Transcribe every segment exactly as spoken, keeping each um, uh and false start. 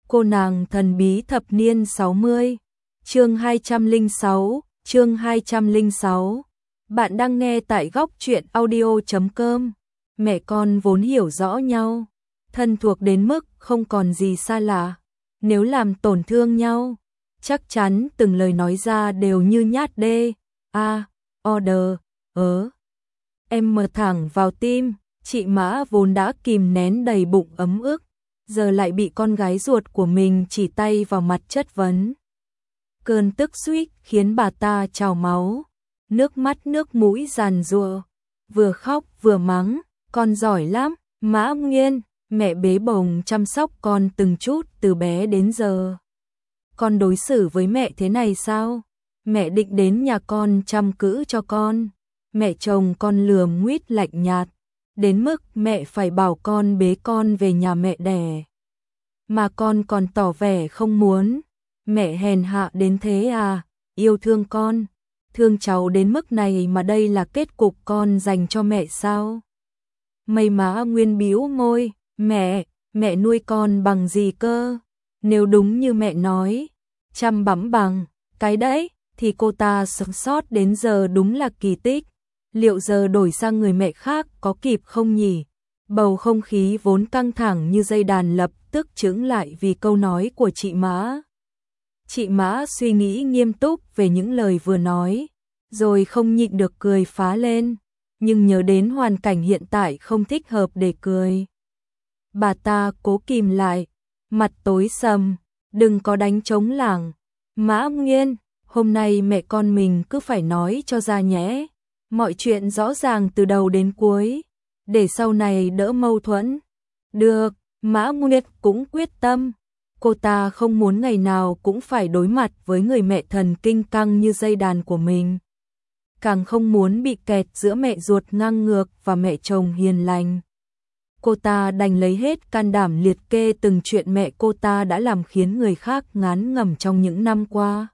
Cô nàng thần bí thập niên sáu mươi, chương hai trăm lẻ sáu, chương hai trăm lẻ sáu. Bạn đang nghe tại góc truyện audio chấm com. Mẹ con vốn hiểu rõ nhau, thân thuộc đến mức không còn gì xa lạ. Nếu làm tổn thương nhau, chắc chắn từng lời nói ra đều như nhát đê. A, order, ớ. Em mở thẳng vào tim, chị Mã vốn đã kìm nén đầy bụng ấm ức, giờ lại bị con gái ruột của mình chỉ tay vào mặt chất vấn. Cơn tức suýt khiến bà ta trào máu, nước mắt nước mũi giàn giụa, vừa khóc vừa mắng, con giỏi lắm, Mã Nguyên, mẹ bế bồng chăm sóc con từng chút từ bé đến giờ. Con đối xử với mẹ thế này sao? Mẹ định đến nhà con chăm cữ cho con. Mẹ chồng con lườm nguýt lạnh nhạt, đến mức mẹ phải bảo con bế con về nhà mẹ đẻ. Mà con còn tỏ vẻ không muốn. Mẹ hèn hạ đến thế à? Yêu thương con, thương cháu đến mức này mà đây là kết cục con dành cho mẹ sao? Mây Mã Nguyên bĩu môi, mẹ, mẹ nuôi con bằng gì cơ? Nếu đúng như mẹ nói, chăm bẵm bằng, cái đấy, thì cô ta sống sót đến giờ đúng là kỳ tích. Liệu giờ đổi sang người mẹ khác có kịp không nhỉ? Bầu không khí vốn căng thẳng như dây đàn lập tức chững lại vì câu nói của chị Mã. Chị Mã suy nghĩ nghiêm túc về những lời vừa nói, rồi không nhịn được cười phá lên, nhưng nhớ đến hoàn cảnh hiện tại không thích hợp để cười. Bà ta cố kìm lại, mặt tối sầm, đừng có đánh trống lảng. Mã Nguyên, hôm nay mẹ con mình cứ phải nói cho ra nhé. Mọi chuyện rõ ràng từ đầu đến cuối, để sau này đỡ mâu thuẫn. Được, Mã Nguyên cũng quyết tâm. Cô ta không muốn ngày nào cũng phải đối mặt với người mẹ thần kinh căng như dây đàn của mình. Càng không muốn bị kẹt giữa mẹ ruột ngang ngược và mẹ chồng hiền lành. Cô ta đành lấy hết can đảm liệt kê từng chuyện mẹ cô ta đã làm khiến người khác ngán ngẩm trong những năm qua.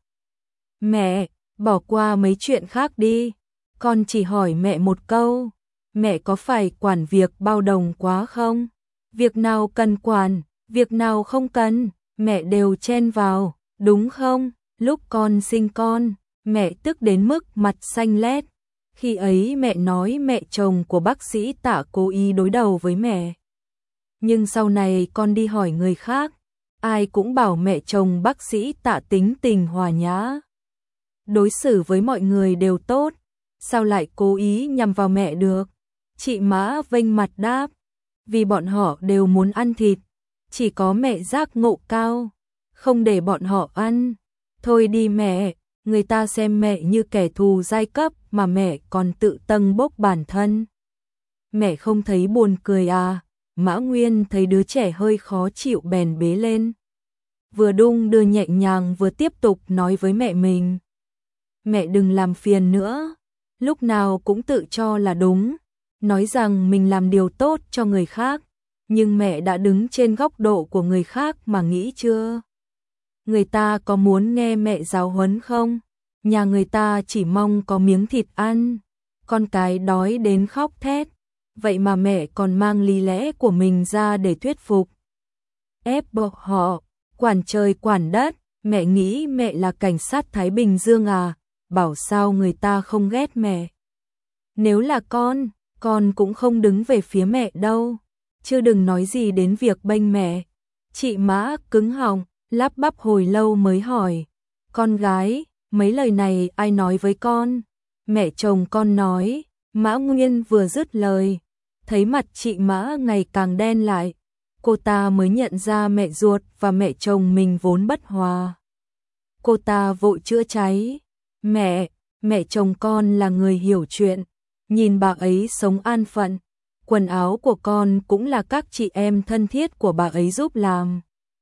Mẹ, bỏ qua mấy chuyện khác đi. Con chỉ hỏi mẹ một câu, mẹ có phải quản việc bao đồng quá không? Việc nào cần quản, việc nào không cần, mẹ đều chen vào, đúng không? Lúc con sinh con, mẹ tức đến mức mặt xanh lét. Khi ấy mẹ nói mẹ chồng của bác sĩ Tạ cố ý đối đầu với mẹ. Nhưng sau này con đi hỏi người khác, ai cũng bảo mẹ chồng bác sĩ Tạ tính tình hòa nhã, đối xử với mọi người đều tốt. Sao lại cố ý nhằm vào mẹ được? Chị Mã vênh mặt đáp, vì bọn họ đều muốn ăn thịt, chỉ có mẹ giác ngộ cao, không để bọn họ ăn. Thôi đi mẹ, người ta xem mẹ như kẻ thù giai cấp mà mẹ còn tự tâng bốc bản thân. Mẹ không thấy buồn cười à? Mã Nguyên thấy đứa trẻ hơi khó chịu bèn bế lên. Vừa đung đưa nhẹ nhàng vừa tiếp tục nói với mẹ mình. Mẹ đừng làm phiền nữa. Lúc nào cũng tự cho là đúng, nói rằng mình làm điều tốt cho người khác, nhưng mẹ đã đứng trên góc độ của người khác mà nghĩ chưa? Người ta có muốn nghe mẹ giáo huấn không? Nhà người ta chỉ mong có miếng thịt ăn, con cái đói đến khóc thét, vậy mà mẹ còn mang lý lẽ của mình ra để thuyết phục. Ép buộc họ, quản trời quản đất, mẹ nghĩ mẹ là cảnh sát Thái Bình Dương à? Bảo sao người ta không ghét mẹ. Nếu là con, con cũng không đứng về phía mẹ đâu, chứ đừng nói gì đến việc bênh mẹ. Chị Mã cứng họng, lắp bắp hồi lâu mới hỏi, con gái, mấy lời này ai nói với con? Mẹ chồng con nói. Mã Nguyên vừa dứt lời, thấy mặt chị Mã ngày càng đen lại, cô ta mới nhận ra mẹ ruột và mẹ chồng mình vốn bất hòa. Cô ta vội chữa cháy. Mẹ, mẹ chồng con là người hiểu chuyện, nhìn bà ấy sống an phận, quần áo của con cũng là các chị em thân thiết của bà ấy giúp làm.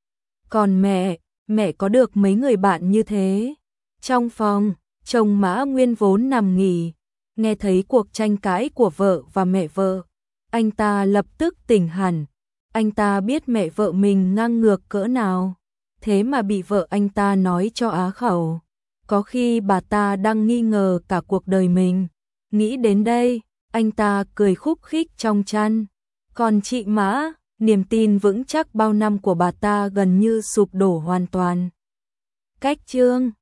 Còn mẹ, mẹ có được mấy người bạn như thế? Trong phòng, chồng Mã Nguyên vốn nằm nghỉ, nghe thấy cuộc tranh cãi của vợ và mẹ vợ, anh ta lập tức tỉnh hẳn. Anh ta biết mẹ vợ mình ngang ngược cỡ nào, thế mà bị vợ anh ta nói cho á khẩu. Có khi bà ta đang nghi ngờ cả cuộc đời mình. Nghĩ đến đây, anh ta cười khúc khích trong chăn. Còn chị Mã, niềm tin vững chắc bao năm của bà ta gần như sụp đổ hoàn toàn. Cách chương